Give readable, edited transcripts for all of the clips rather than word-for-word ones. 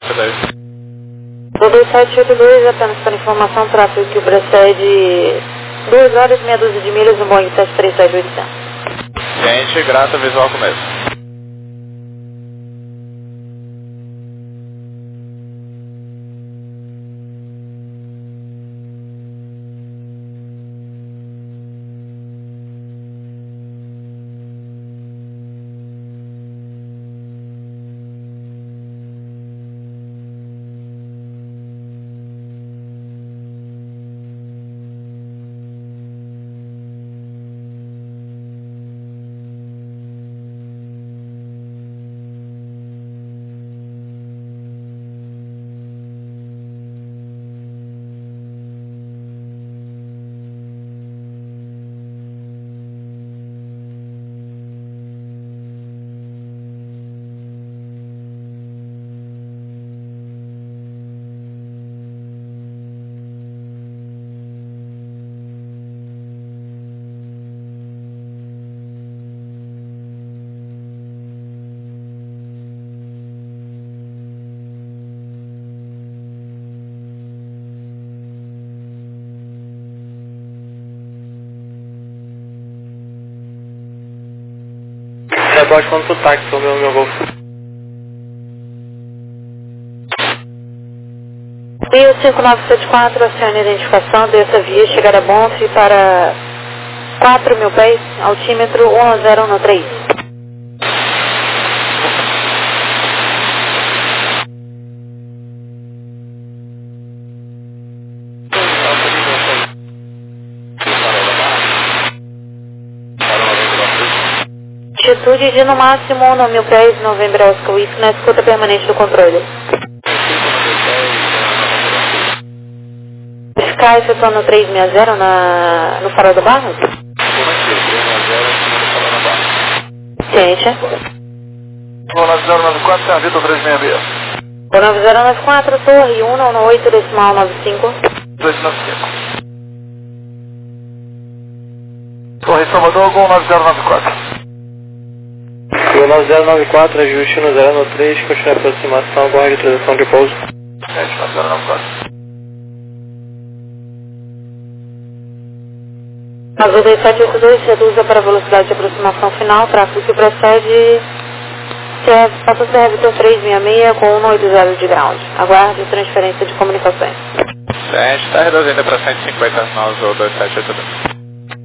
O 2782, apenas para informação, tráfego que precede 2 horas e meia dúzia de milhas no Boeing 737-800. Gente, grata, visual começo. Rebote quando pro táxi, o meu Golf. Rio 5974, acione a identificação dessa via, chegada a Bonfe para 4.000 pés, altímetro 1013. Altitude de no máximo 1.000 pés, Novembro Oscar Whisky, na escuta permanente do controle. Sky efetuando 360 no farol do Barros? Ciente. Vou 9094, tem a Vitor 366. O 9094, torre 198, decimal 95. 295. Torre Salvador, Gol 9094. O 9094, ajuste no 093, continue a aproximação, aguarde transição de pouso. 9094. 9782, reduza para a velocidade de aproximação final, tráfego que precede passa a ser Vitor 366 com 180 de ground. Aguarde transferência de comunicações. Gente, está reduzindo para 150 na Azul 2782.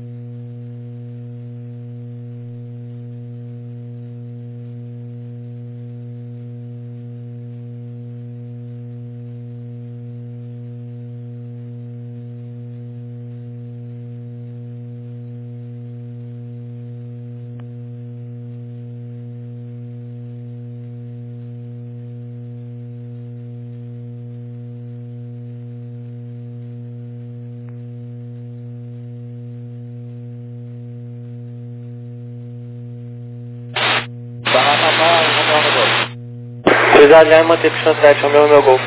Cuidado, já manter pistão 7, é o meu Golf.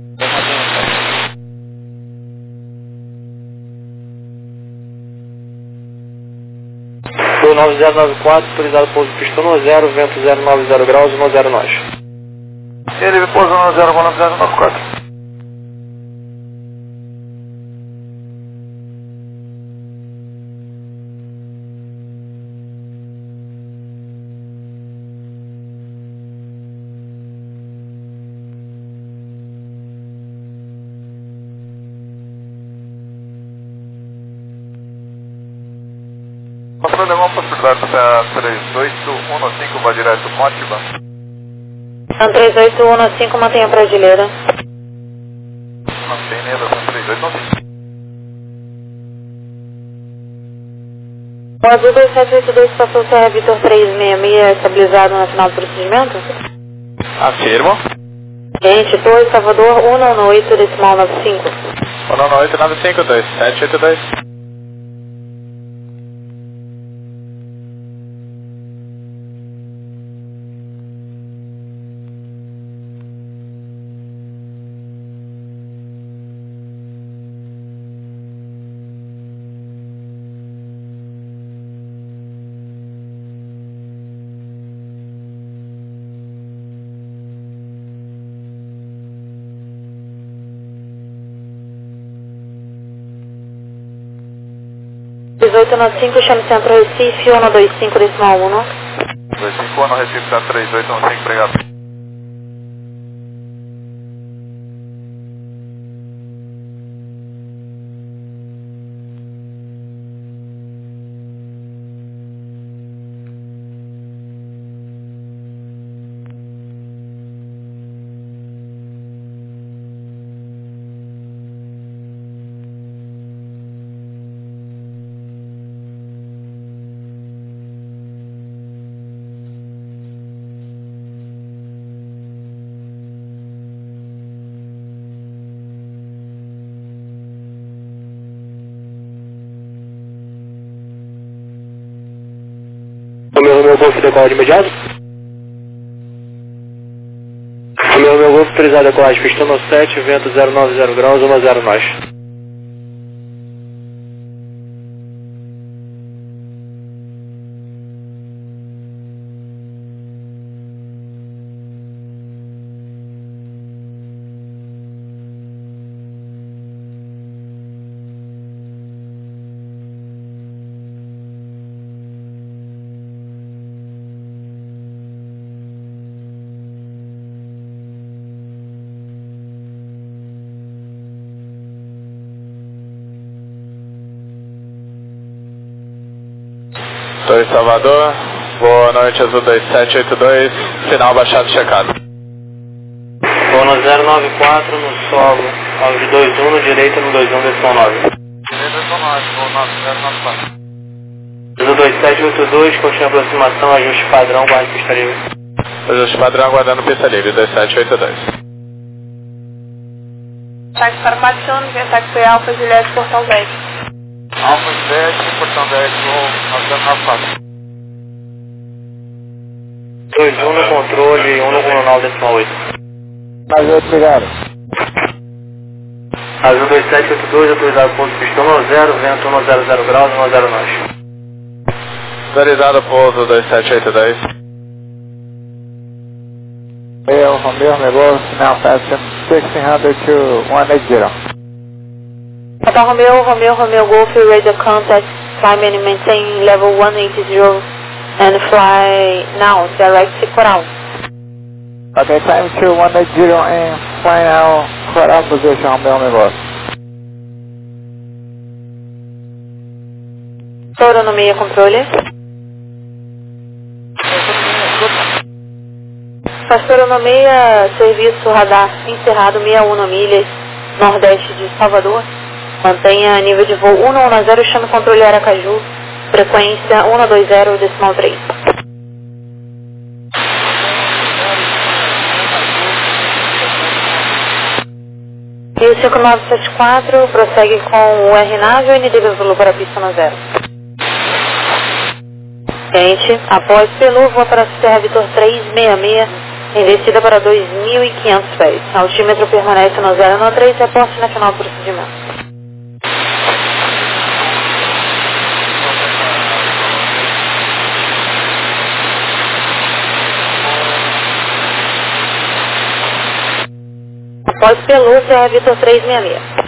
O 9094, autorizado pouso pistão no 0, vento 090 graus, 10 nós. Ele pousa no 09094. Passando alguma possibilidade para 3815, vai direto Mótiva? 3815, mantenha a brasileira. Mantém nela, 3815. O Azul 2782 passou a ser Vitor 366, estabilizado no final do procedimento? Afirmo. Gente, Torre Salvador 198, decimal 95. 19895, 2782. 3895, chame Centro Recife, 125 decimal 1. 25 no Recife, tá 3815, obrigado. Romeu Golf decolar de imediato. Romeu Golf autorizado a decolagem, pista no 7, vento 090 graus, 10 nós. Estou em Salvador, boa noite, Azul 2782, sinal baixado checado. Vou no 094 no solo, alvo 21 no direita no 21 decimal 9. Direita decimal 9, vou 9094. Azul 2782, continua aproximação, ajuste padrão, guarde pista livre. Ajuste padrão aguardando pista livre, 2782. Táxi para Paixão, táxi Alfa Juliette, portão 10. Alfa 10, portão 10, vou 9094. 21 no controle, 1 no diagonal decimal 8. Azul, obrigado. Azul 2782, autorizado pouso pistão no 0, vento 100 graus, 10 nós. Autorizado pouso 2782. Romeo Golf, now passing 1600 to 180. Hotel Romeo Golf, radio contact, climb and maintain level 180 and fly now, direct Coral. Okay, time to 180 and fly now, Coral position, Romeo Golf. Autonomia controle. Astoronomia, serviço radar encerrado 61 milhas, nordeste de Salvador. Mantenha nível de voo 110, chame controle Aracaju, frequência 120 decimal 3. E o 5974 prossegue com o RNAV e ND Zulu para a pista no 0. Gente, após Pelu, vou para a Serra Vitor 366, em descida para 2.500 pés. Altímetro permanece no 093, reporte na final do procedimento. Após Pelu, Serra Vitor 366.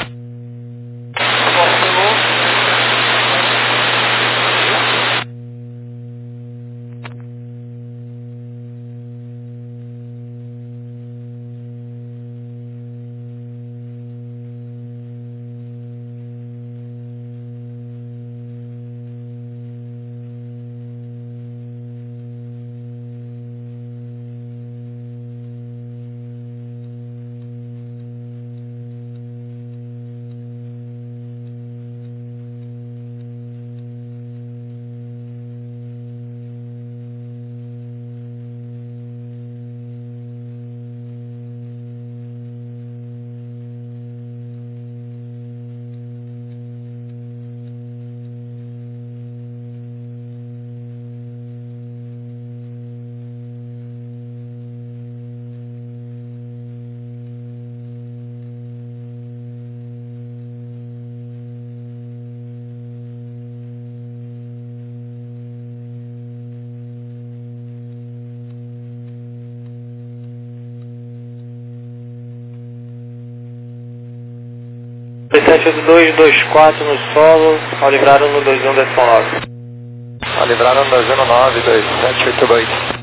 278224 no solo, ao livraram no 21.9. Ao livraram no 219, 2782.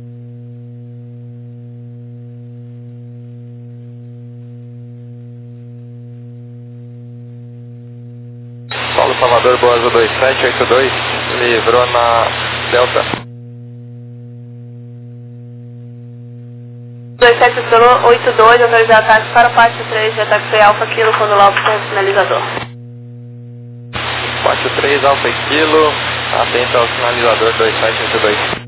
Paulo Salvador, Boa Azul 2782, livrou na Delta. 2782, autorizar ataque para o pátio 3 de ataque foi Alfa Kilo, quando logo com o sinalizador. Pátio 3, Alfa Kilo, atento ao sinalizador 2782.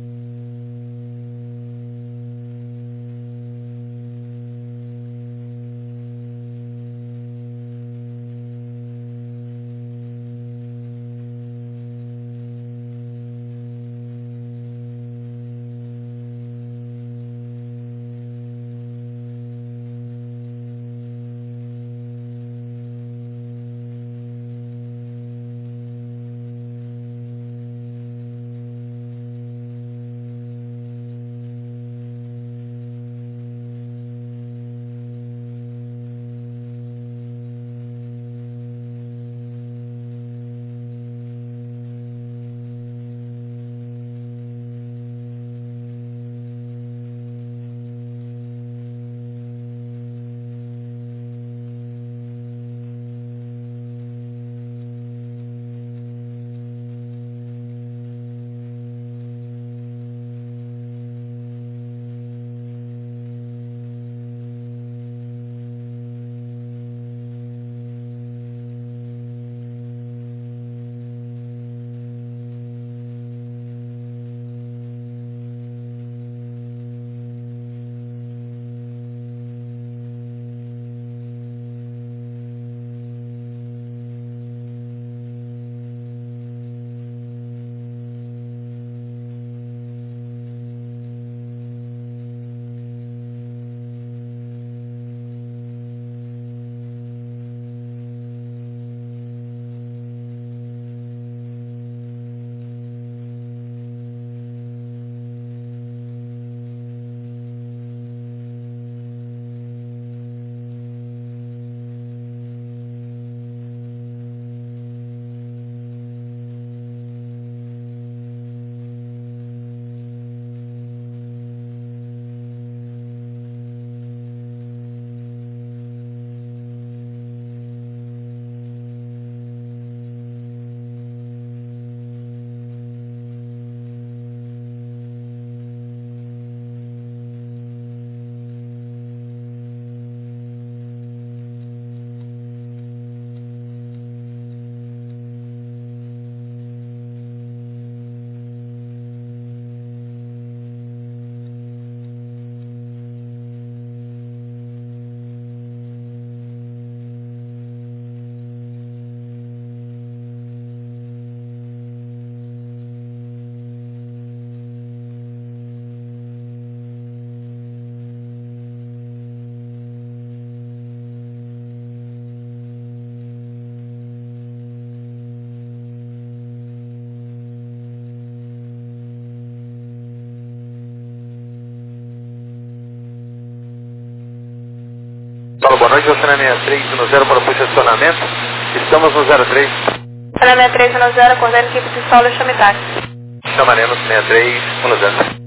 Paulo, boa noite, você na 63 no 0 para o posicionamento. Estamos no 03. Na 63 no 0, acordando equipe de solo e chame táxi. Chamaremos 63 no 0.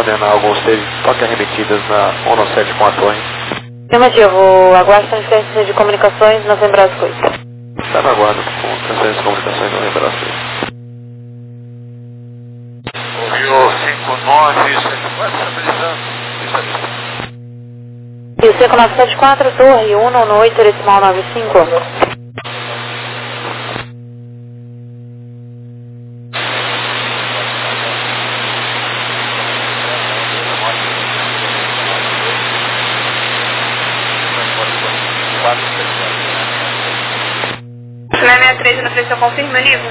respondendo a alguns toques remetidas na 197 com a torre. Afirmativo, aguarde transferência de comunicações na Brasco. Está na guarda com transferência de comunicações na Brasco. Ouviu 59, E o 5974, torre 198, decimal 95. Chile 63 no 3, eu confirmo, nível.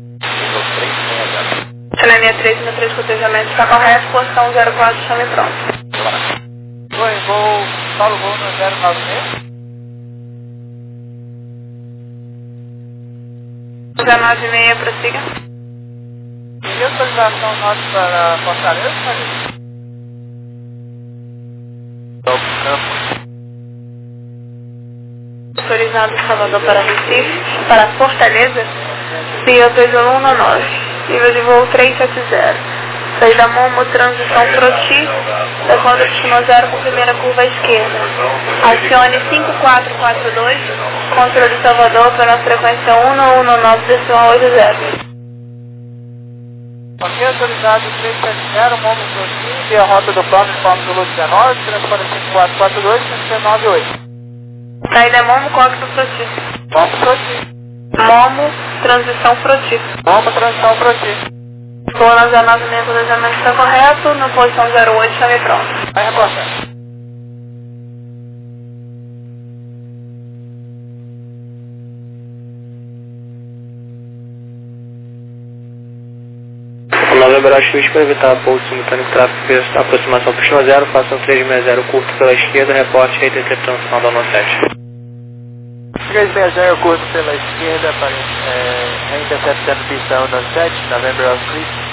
Chile 63 no 3, cotejamento está correto, posição 04, chame pronto. Oi, vou Paulo Voo no 096. 096, prossiga. E autorização nossa para Fortaleza, Maria? Autorizado Salvador para Recife, para Fortaleza, via 2119, nível de voo 370. Saída Momo, transição Proti, levando destino 0 com primeira curva à esquerda. Acione 5442, controle de Salvador pela frequência 1119,80. Ok, autorizado 370, Momo Proti, via rota do plano de forma do Lula 19, transporte 5442, 598. Saída Momo, código Proti. Momo Proti. Momo, transição Proti. Momo, transição Proti. Voo na 096, planejamento está correto, na posição 08, chame pronto. Vai reportar. Novembro Axus para evitar pouso simultâneo de tráfego, aproximação Pistão 0, façam 360 curto pela esquerda, reporte rei interceptando o sinal da 97. 360 curto pela esquerda, para interceptando pistão 97, Novembro Axus.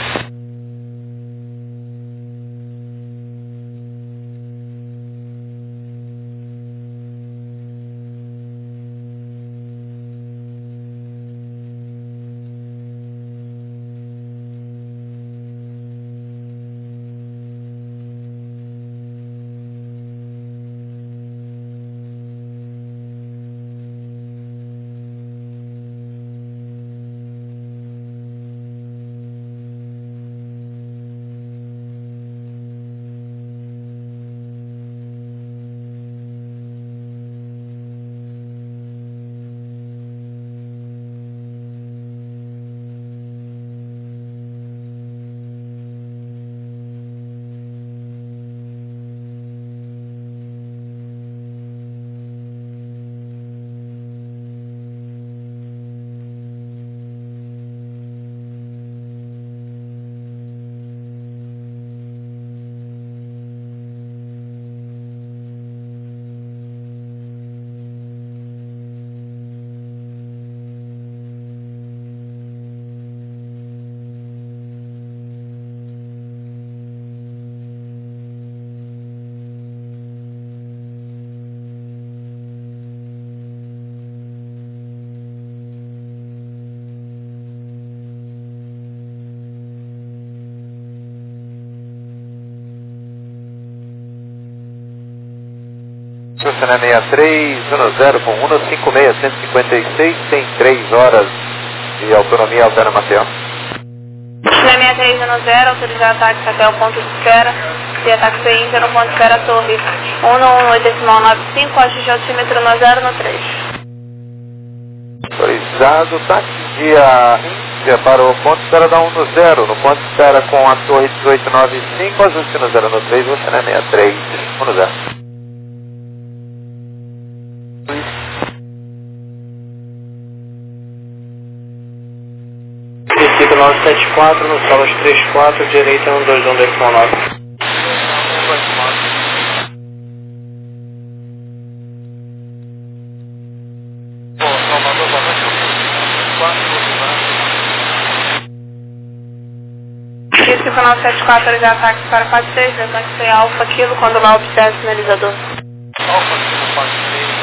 Cessna 63, 10 com 156, 156, tem 3 horas de autonomia Altera Maceió. Chile 6310, autorizado táxi até o ponto de espera, e ataque Inter no ponto de espera torre 118,95, acho de altímetro no 0 no 3. Autorizado táxi via Índia para o ponto de espera da 10, no ponto de espera com a torre 1895, ajuste no 0 no 3, você na 63, 10. 974 no Salas 34, direita 121,9. Isso que o 974 ele ataque para 46, lembrando que foi Alfa Kilo quando lá observa o sinalizador. Alfa Kilo 46,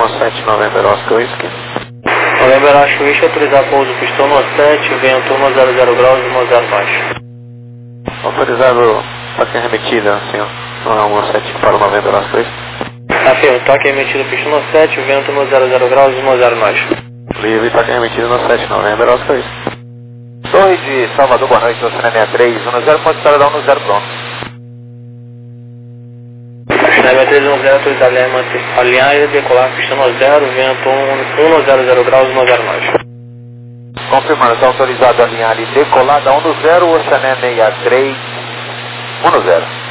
17 November Oscar Whisky. November Oscar Whisky, autorizar pouso pistão no 7, vento 100 graus e 10 baixo. Autorizado toque remetida, senhor, no 17 para o November Oscar Whisky. Afirmo, toque emitido pistão no 7, vento 100 graus e 10 baixo. Livre, toque remetido no 7 November Oscar Whisky. Torre de Salvador, boa noite, Oceana 63, 10, ponto de estrada da 10, pronto. Oceana 310, autorizado a alinhar e decolar pistão no 0, vento 100 graus e 10 baixo. Confirmando, está autorizado a alinhar e decolar da 10, Oceana 63, 10.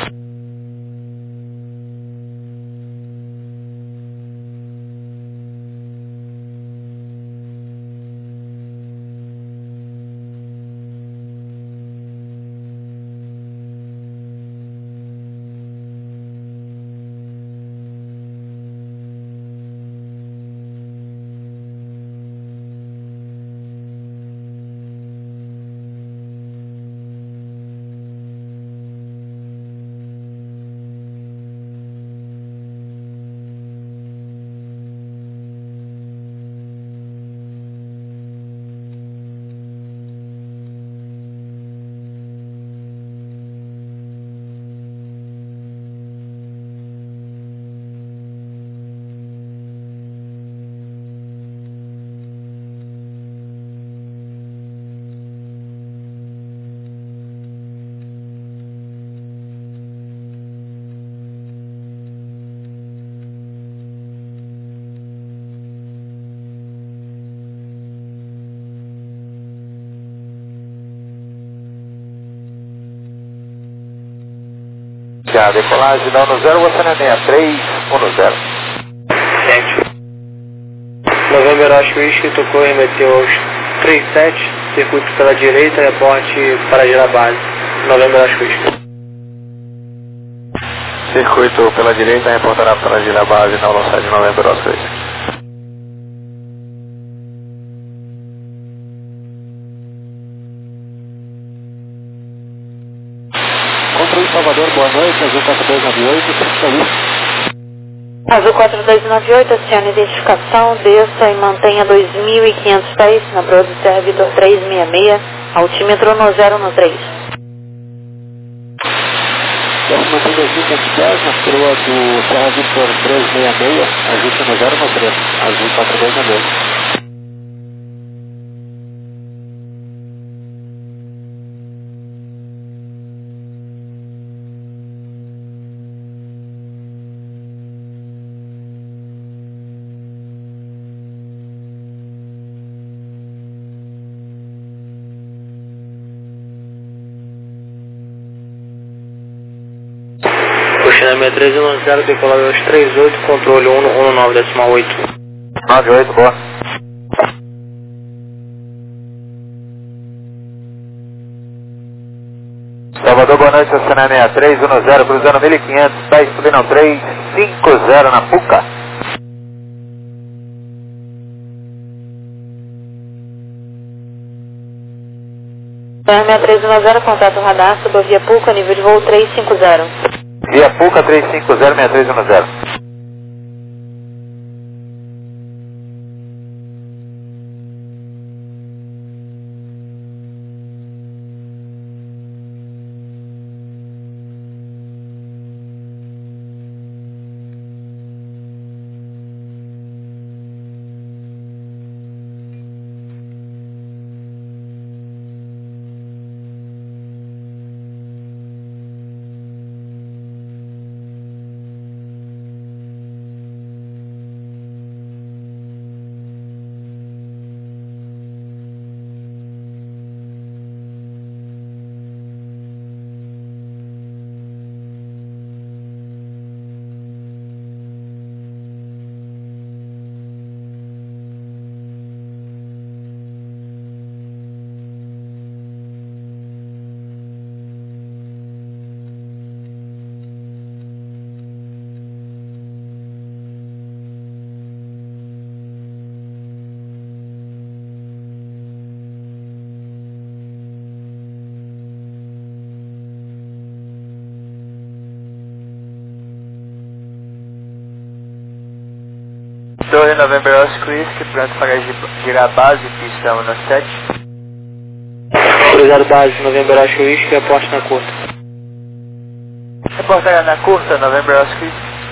A decolagem da 10, Oceana 63, 10. Gente. November Oscar Whisky, tocou e remeteu aos 37, circuito pela direita, reporte para girar base. November Oscar Whisky. Circuito pela direita, reportará para girar base na velocidade de November Oscar Whisky. Controle Salvador, boa noite, Azul 4298, Azul 4298, acione identificação, desça e mantenha 2.500 pés na proa do Serra Vitor 366, altímetro no 0 no 3. Desce mantém 2.510 na proa do Serra Vitor 366, ajuste no 0 no 3, Azul 4298. Oceana 6310, decolagem aos 38, controle 119,8. 98, boa. Salvador, boa noite, Oceana 63, 10, cruzando 1500, pés, subindo 3, 50 na Puca. Oceana 6310, contato radar, suba via Puca, nível de voo 350. Via Puca 350, 6310. Torre November Oscar, pronto para girar base, pista 17. Autorizado base, November Oscar, reporte na curta. Reportaria na curta, November Oscar.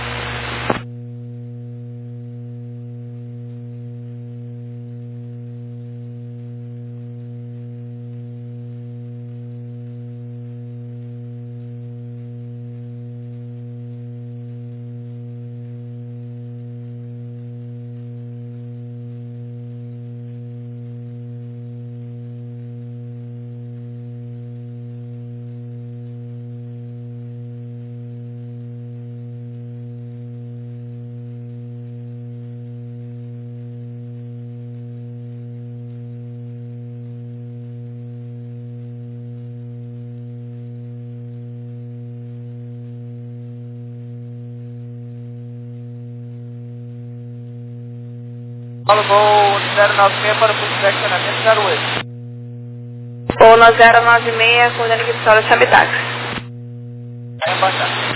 Paulo, voo 096 para o posicionamento 08. Voo na 096, coordenando aqui para o Chamitax. É embaixado.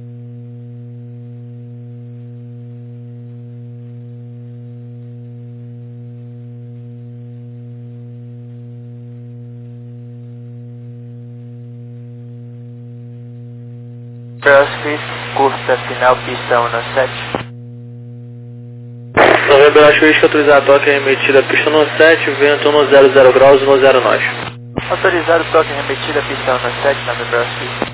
Oscar, curta final, pista 17. November Oscar, autorizado toque remetida pista 17, vento 100 graus, 10 nós. Autorizado toque remetida, pista 17, November Oscar.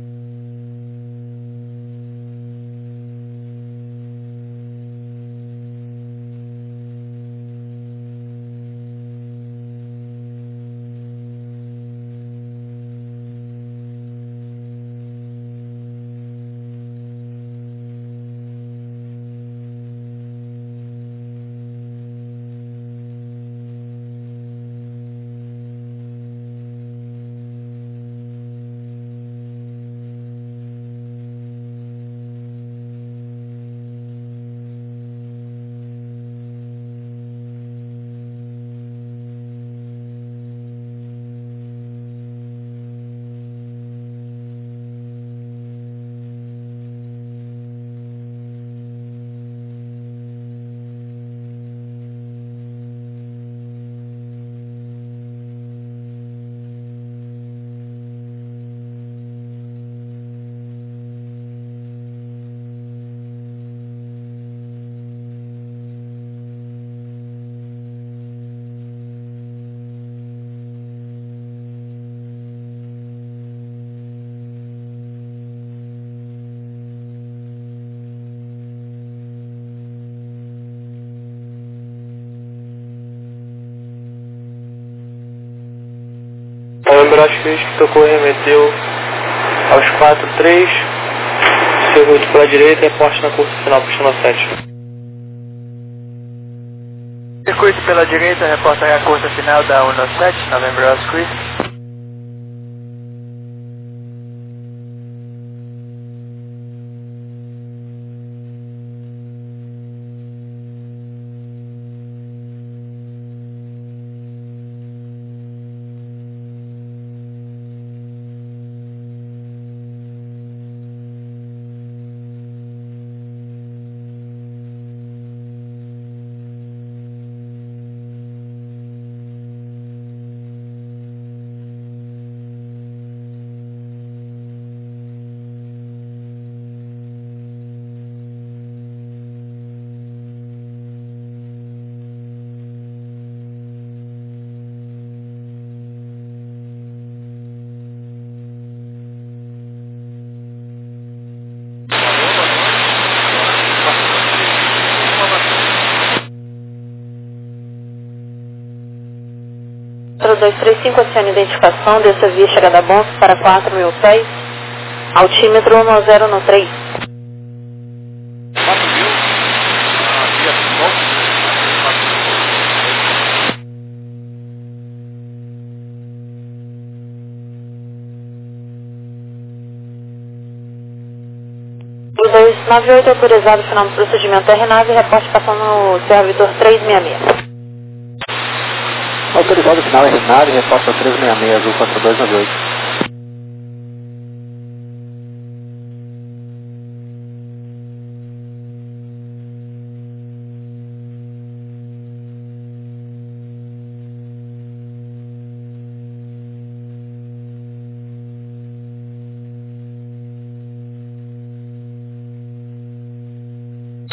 November Oscar, que tocou e remeteu aos 43, circuito pela direita, reporte na curta final, pista 7. Circuito pela direita, reportaria a curta final da 17, November Oscar. Outro 235, adicione identificação, desça via chegada Bons para 4000 pés, altímetro 10 no 3. 4.000, via Bons. O 298 autorizado final do procedimento RNAV, reporte passando no servidor 366. Autorizado final RNAV, reporta 366, azul 4298.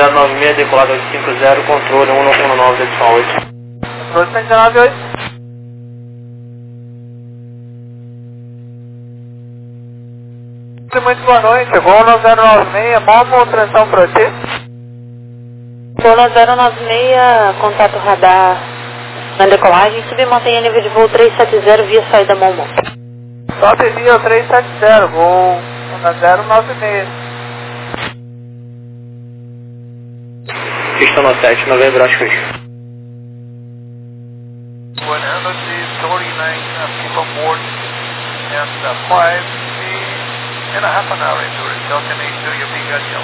096, decolado 850, controle 119,8. Controle 119,8. Muito boa noite, voo no 096, Momo, transição para ti. Voo no 096, contato radar na decolagem, submantenha nível de voo 370 via saída Momo. Sobe via 370, voo na 096. Pista 97, Novembro, acho que 149 people board and 5 and a half an hour endurance. Delta 82, you're being Yellow.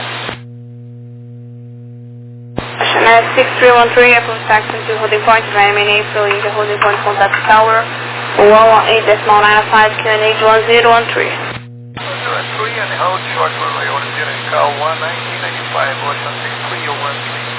Net 6313, approach taxi to holding point, Miami April, India holding point, contact tower, 118.95, QNH 1013. 1013 and hold short runway 10 and call 1995, Ocean 63013.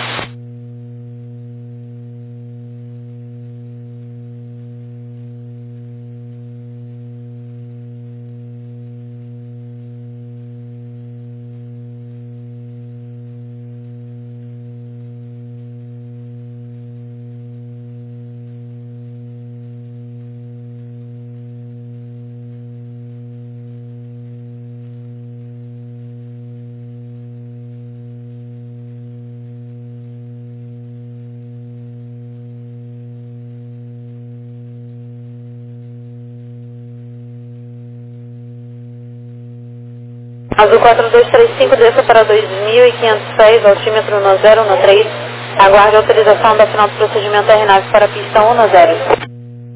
Azul 4235, desça para 2.500 pés, altímetro no 013. Aguarde a autorização da final do procedimento RNAV para a pista 10.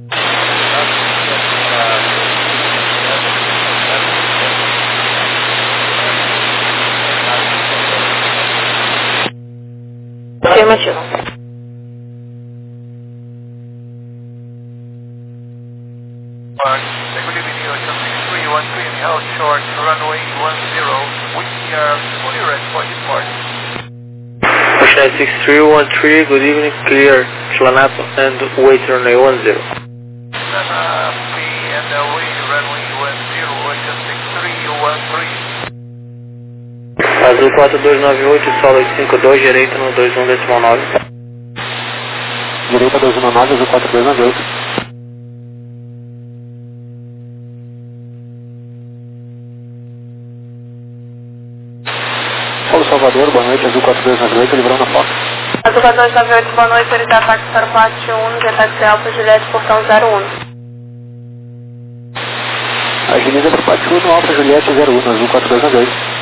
Afirmativo. Good evening, Ocean 6313 and held short runway 10. We are fully ready for departure. Ocean 6313, good evening, clear, Flanap and wait runway 10. And away runway 10, Ocean 6313. Azul 4298, solo 852, direita no 21,9. Direita 219, Azul 4298. Paulo Salvador, boa noite, Azul 4298, livrando a Fox. Azul 4298, boa noite, ele está táxi para o pátio 1, que é táxi Alfa Juliette, portão 01. Agiliza para o pátio 1, Alfa Juliette 01, Azul 4298.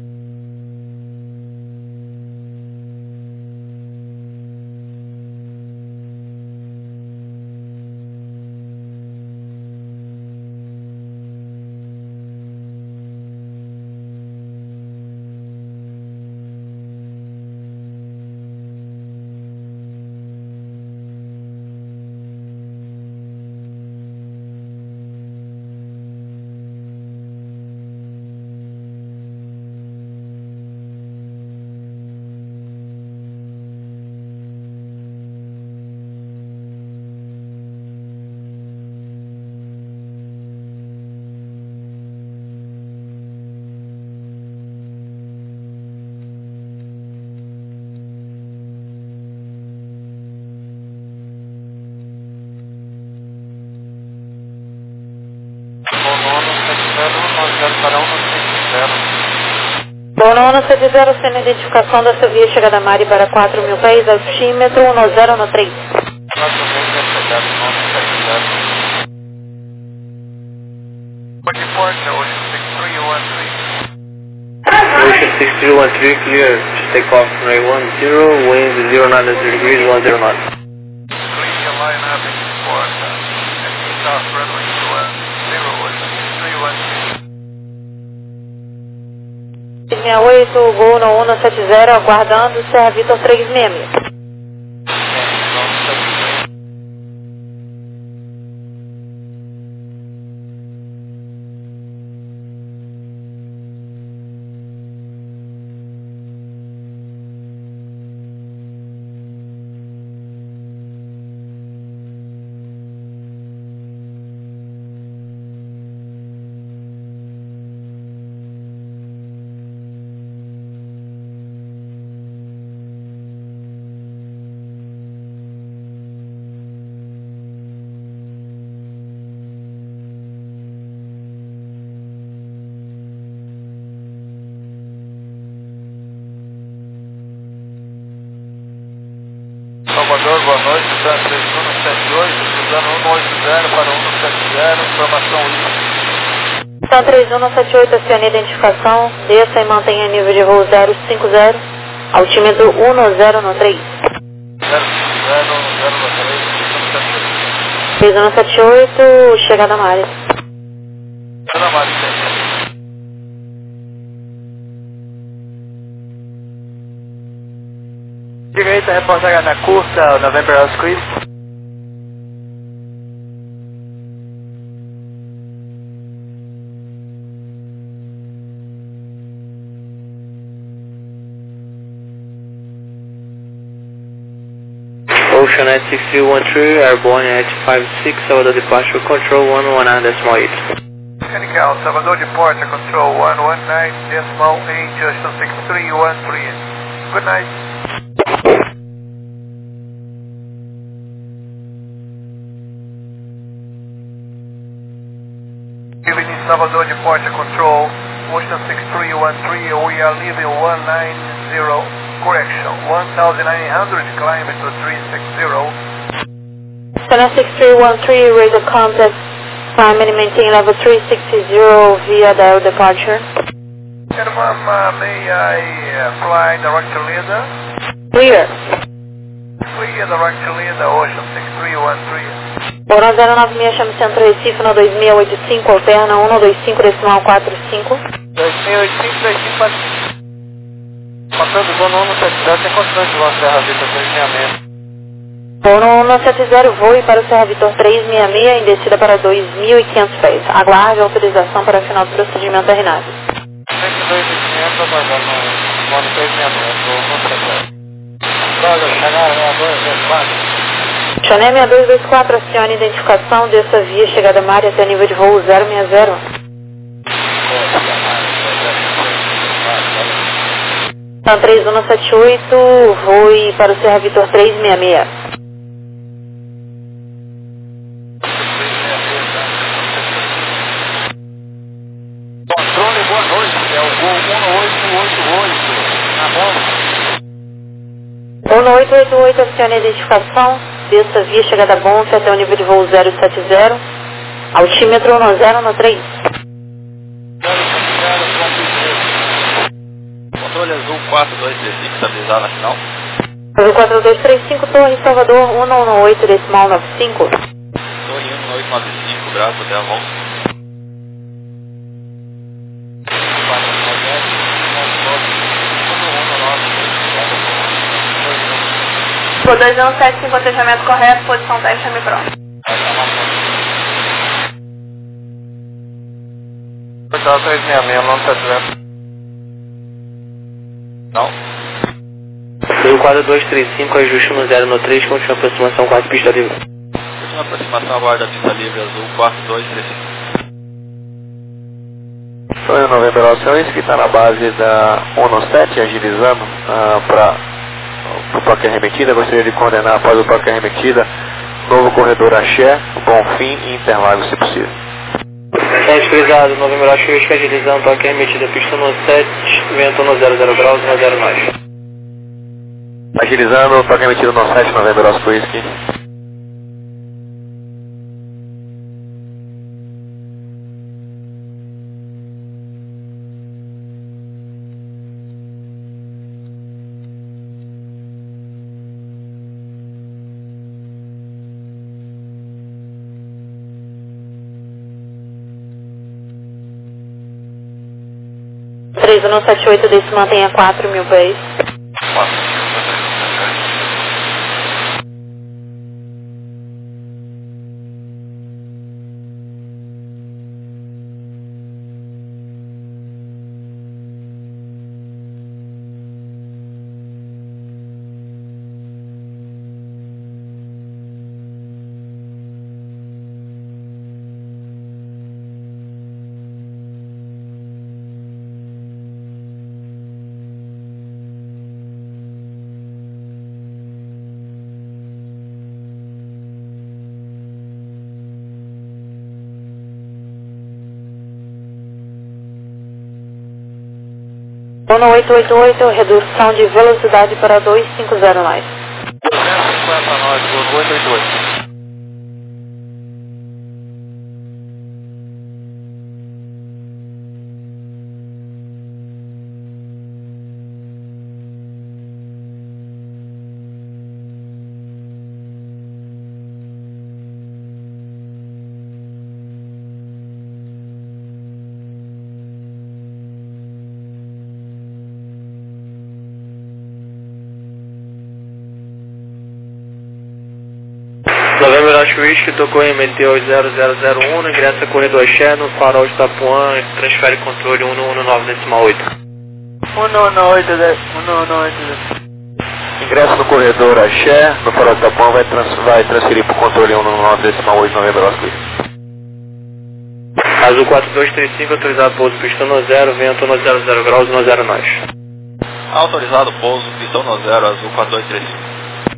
Bonono 70, sendo identificação da sua via chegada a Mari para 4.000 pés, altímetro 1013. Ocean 6313, clear, to take off runway 10, wind 090 degrees 10 knots. Clean your line up in port and take off runway 10, Ocean 6313. 68, gol no 170, aguardando Serra Vitor 366. Então 3178, acione a identificação, desça e mantenha nível de voo 050, altímetro 10 no 3. 3178, chegada a Mares. Direita, reportagem na curta, November Oscar. Ocean at 6313, airborne at 56, Salvador Departure Control 119.8. Mechanical, Salvador Departure Control 119.8, Ocean 6313. Good night. Evening, Salvador Departure Control, Ocean 6313, we are leaving 190. Correction, 1,900, climb to 360. Cessna 6313, raise of contact, climb and maintain level 360 via dial departure. And may I fly direct to Linda? Clear. Clear direct to Linda, Ocean 6313. Porão 096, chame Centro Recife, no 2685, alterna 125.45. 2685, passando zona 170, tem condições de voar Serra Vitor 366. Porão 170, voe para o Serra Vitor 366 em descida para 2.500 pés. Aguarde a autorização para final do procedimento RNAV. 22.500, aguardando no modo 366, Droga, chegaram 6224. Chané 6224, acione identificação, desça via chegada a Mari até nível de voo 060. Então 3178, voe para o Serra Vitor 366. Controle, boa noite, é o voo 1888, na bomba. 1888, acione a identificação, desça via chegada a Bonte até o nível de voo 070, altímetro 10 no 3. Controle azul 4235, estabilizado na final. Azul 4235, Torre Salvador 118, decimal 95. Torre 1895, graças até a volta. Por 217, cotejamento correto, posição 10, chame pronto. Portal 366, não está tivendo. Não. Veio 4235, ajuste no 0 no 3, continua aproximação 4, pista livre. Última aproximação, aguarda pista livre azul 4235. Sonho November Opções, que está na base da 117, agilizando para o toque arremetida. Gostaria de condenar após o toque arremetida, novo corredor Axé, Bonfim e Interlagos, se possível. Utilizado, November Oscar, agilizando, toque arremetida, pista no 7, vento no 00 graus, no 09. Agilizando, toque arremetido no 7, November Oscar Whisky. Três 178, desse mantenha 4.000 pés. Ono 888, redução de velocidade para 250 mais. 250 nós, 888. Oscar Whisky, tocou em MT 0001, ingressa corredor Axé no farol de Itapuã, transfere controle 119.8. 118. Ingresso no corredor Axé, no farol de Itapuã, vai transferir para o controle 119.8 Novembro Oscar Whisky. Azul 4235, autorizado pouso pistão no 0, vento no 00 graus no 0 nós. Autorizado pouso, pistão no 0, azul 4235.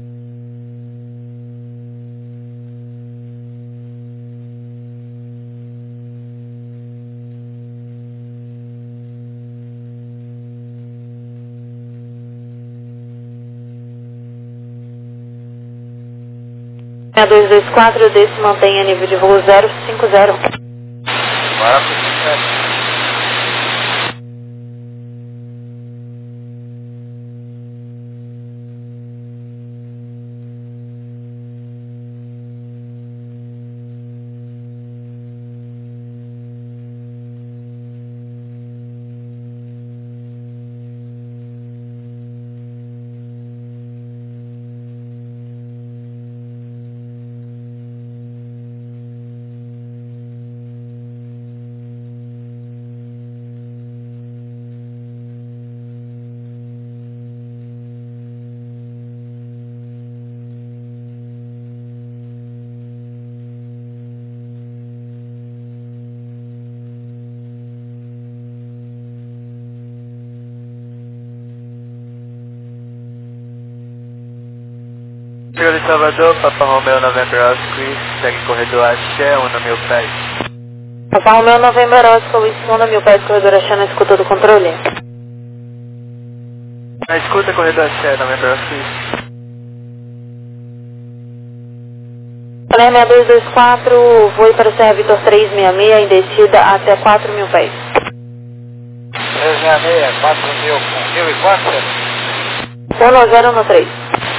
A 224, desse mantém a nível de voo 050. Senhor de Salvador, Papa Romeo November Oscar, segue corredor Axé, 1 pés. Papa Romeo November Oscar, 1 pés, corredor Axé na escuta do controle. Na escuta, corredor Axé, November Oscar. Palermo 6224, voe para Serra Vitor 366, em descida até 4.000 pés. 366, 4.000 com 1.004? 1013.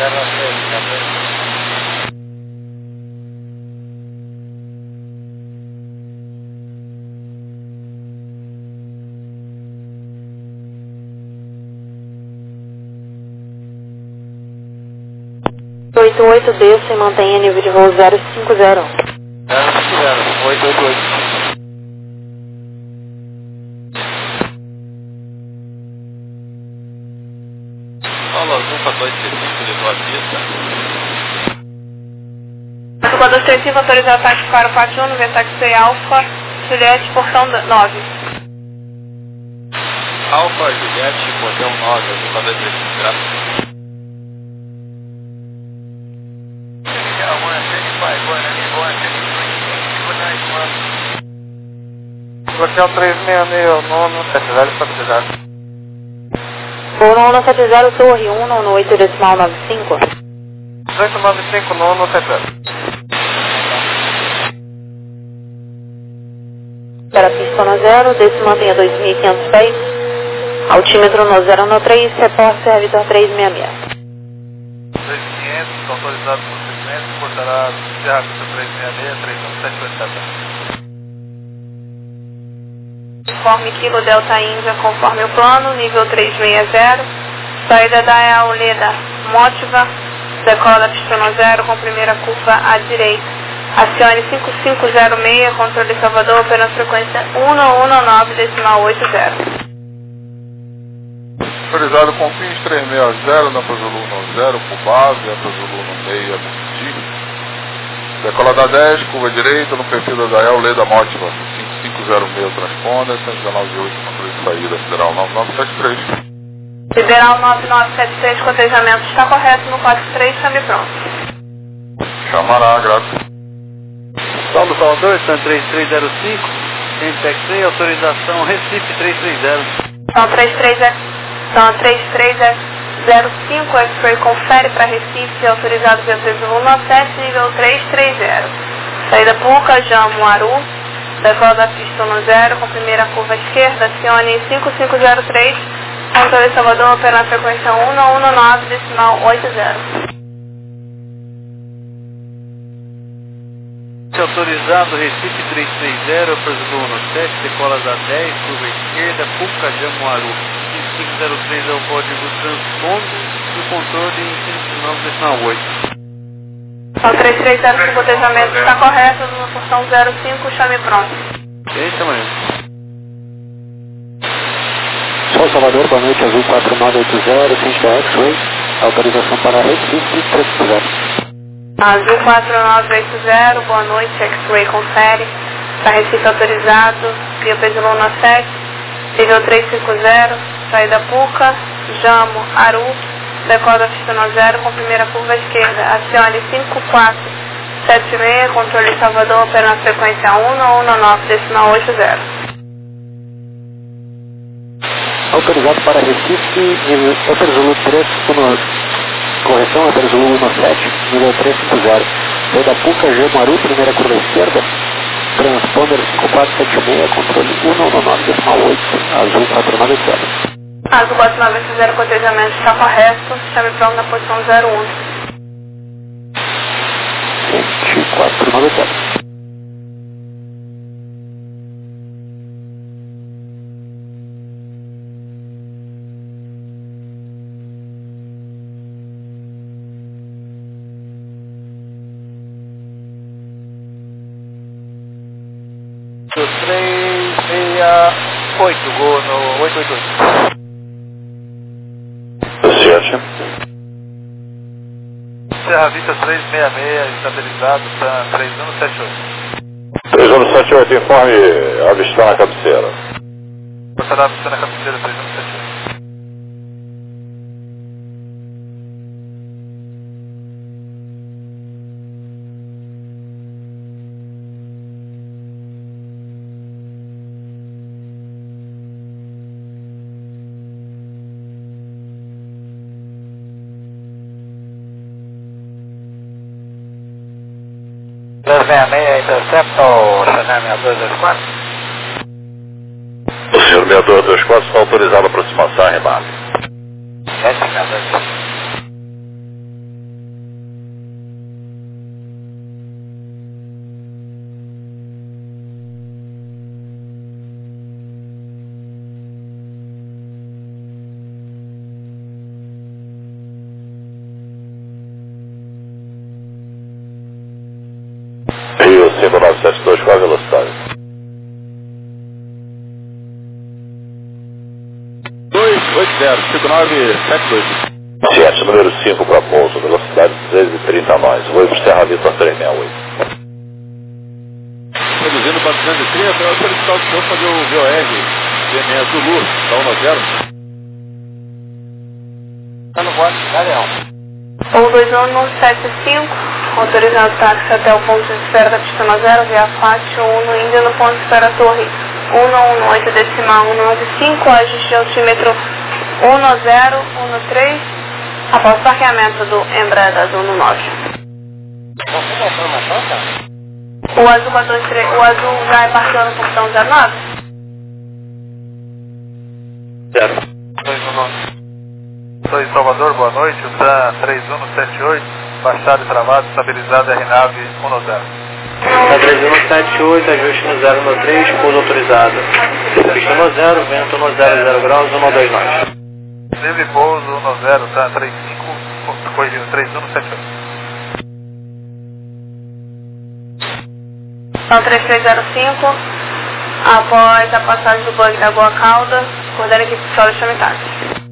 88 desce e mantém a nível de voo 050. 888. Paulo Azul 4235, levou a pista. Azul 4235, autorizado ataque para o 41, vem táxi Alfa, Juliette, portão 9. Alfa, Juliette, portão 9, Azul 4235, graças. Portão 366, nono, atividade estabilizada. Voo 170, torre 198 decimal 95. 1895, nono, atividade. Para pista no 0, desse mantém a 2.500 pés. Altímetro no 013, reporte Serra Vitor 366. 2500, autorizado por 600, portará Serra Vitor 366, 31780. Informe Kilo Delta Índia conforme o plano, nível 360, saída da Auleda Motiva, decola da pista no 0 com primeira curva à direita. Acione 5506, controle Salvador, operando frequência 119 decimal 80. Autorizado com fins 360 na Pazulu no 0, por base, a Pazulu no meio, a Bukiti. Decola da 10, curva direita, no perfil da Dael, Leda Motiva, 5506 transponder, 119.8, controle de saída, Federal 9973. Federal 9973, cotejamento está correto no 43, chame pronto. Chamará, graças. Paulo Salvador, stand 3305, Intex autorização Recife 330. São 3305, X-Ray confere para Recife, autorizado pelo 3197, nível 330. Saída Puca, Jamuaru, decola da pista no 0, com primeira curva à esquerda, acione 5503, controle Salvador, operando a frequência 119 decimal 80. Autorizado Recife 330, Pazulu no 7, decola da 10, curva esquerda, Puca, Jamuaru. 5503 é o código transponder e o controle em 59 decimal 8. São 330, cotejamento está correto, na porção 05, chame pronto. Eita, mãe. Sol Salvador, boa noite, Azul 4980, Cintia X-Ray, autorização para Recife 350. Azul 4980, boa noite, X-Ray confere, para Recife autorizado, via Pesiluna 7, nível 350, saída Puca, Jamo, Aru, decoda pista 0 com primeira curva esquerda, acione 5476, controle Salvador, opera na frequência 119,80. Autorizado para Recife, nível Zulu 3, correção, Zulu 17, nível 350. Saída Puca, Jamo, Aru, primeira curva esquerda, transponder 5476, controle 119,8, Azul 4980. Azul 4980, cotejamento está correto, chame pronto na posição 01. 2490. Do 368, gol no 888. Serra Vista 366, estabilizado para 3178. 3178, informe avistar na cabeceira. Passará avistando na cabeceira 3178. Intercepta o Chanel 6224. O senhor 6224 está autorizado a aproximação a remate. 762. Rio 5972, qual a velocidade? 280-5972. Ciente, número 5 para pouso, velocidade 230 nós. Vou para Serra Vista 368. Reduzindo para 230, eu solicitar o senhor fazer o VOR GME Zulu, da 190. Tá no voto, Gabriel. Ou 2175, autorizando táxi até o ponto de espera da pista 0, via Fátio 1 Índia no ponto de espera Torre 118 decimal 195, ajuste de altímetro 1013, após o parqueamento do Embraer Azul no 9. Confirma a informação, cara? O Azul 423, o Azul já é parqueado no portão 09? 219. Sou em Salvador, boa noite, o TRAN 3178, baixado e travado, estabilizado RNAV 10. Tá 3178, ajuste no 013, pouso autorizado. Pista no 0, vento no 00 graus, 129. Livre pouso 10, TRAN 35, corrigindo 3178. São 3305, após a passagem do bug da Boa Calda, coordena a equipe de solo de chame táxi.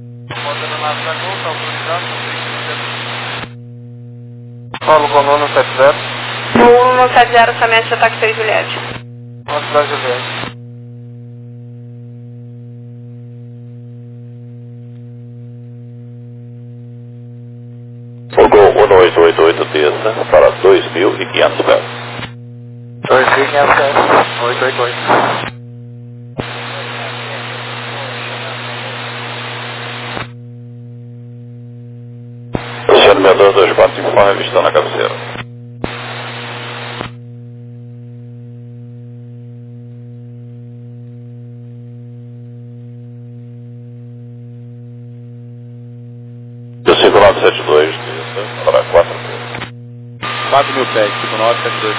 Paulo Bonono 70. No 170, somente de ataque 6 Juliette. Quanto da Juliette? Fogou 1888 terça para 2.500 pés. 2.500 pés. 888. Senhor 6224, informe avistando na cabeceira. Do 5972, para 4 mil. 4.000 pés, 5972.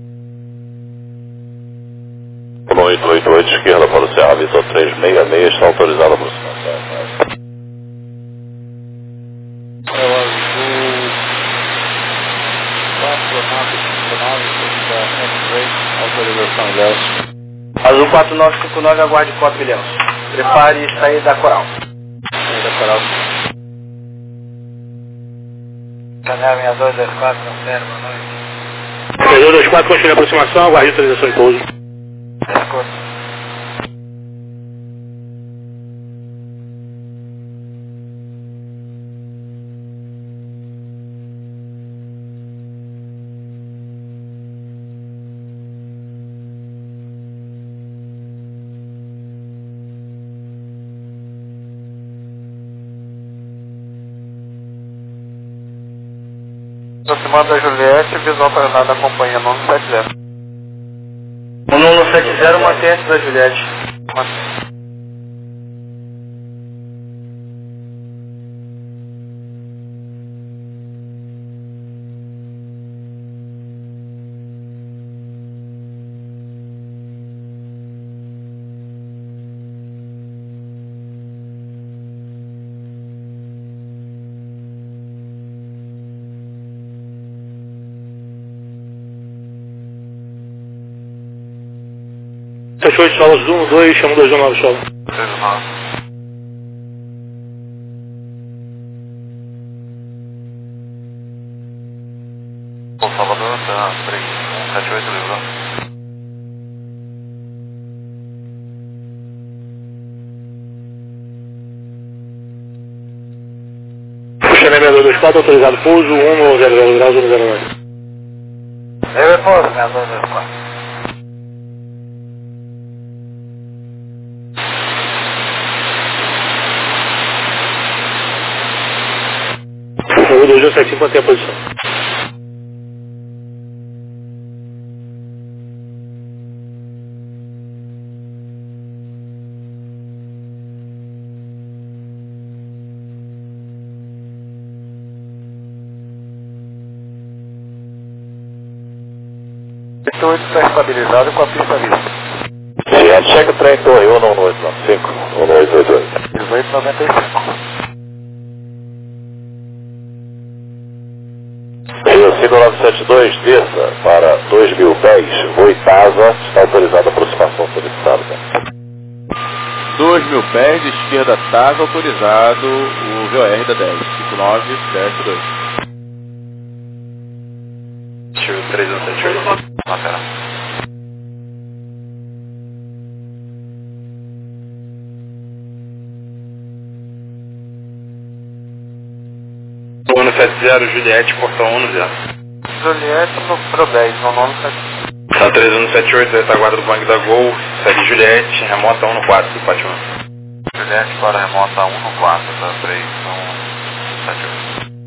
1888, esquerda para o Serra Vista 366, está autorizada a aproximação. É o Azul X-Ray, autorização Ilhéus. Azul 4959, aguarde cópia Ilhéus. Prepare e sair da coral. Sair da coral. Canal 6224, confere, boa noite. 6224, continue a aproximação, aguarde autorização em pouso. Escuta. Aproximando da Juliette, visual para nada acompanha 970. 1170, mantém antes da Juliette. Fechou de solas 1, 2, chama 219 solo. 219. Bom, Salvador, tá 3178, livrou. Puxa, 6224, autorizado pouso 100 graus 109. Eu repouso, 6224. O 275 mantém a posição. Este 8 está estabilizado com a pista lista. Checa o trem torre 11895, 1888. 1895. Rio 5972, terça, para 2000 pés, oitava, está autorizada a aproximação solicitada. 2000 pés, esquerda TASA, autorizado o VOR da 10, 5972. 3178. Lateral. Ano 70, Juliette, portão 10. Juliette no Pro 10, no 970. São 3178, retaguarda do Bang da Gol, segue Juliette, remota 114 do Pátio 1. Juliette para remota 1 no 4, tá 3178.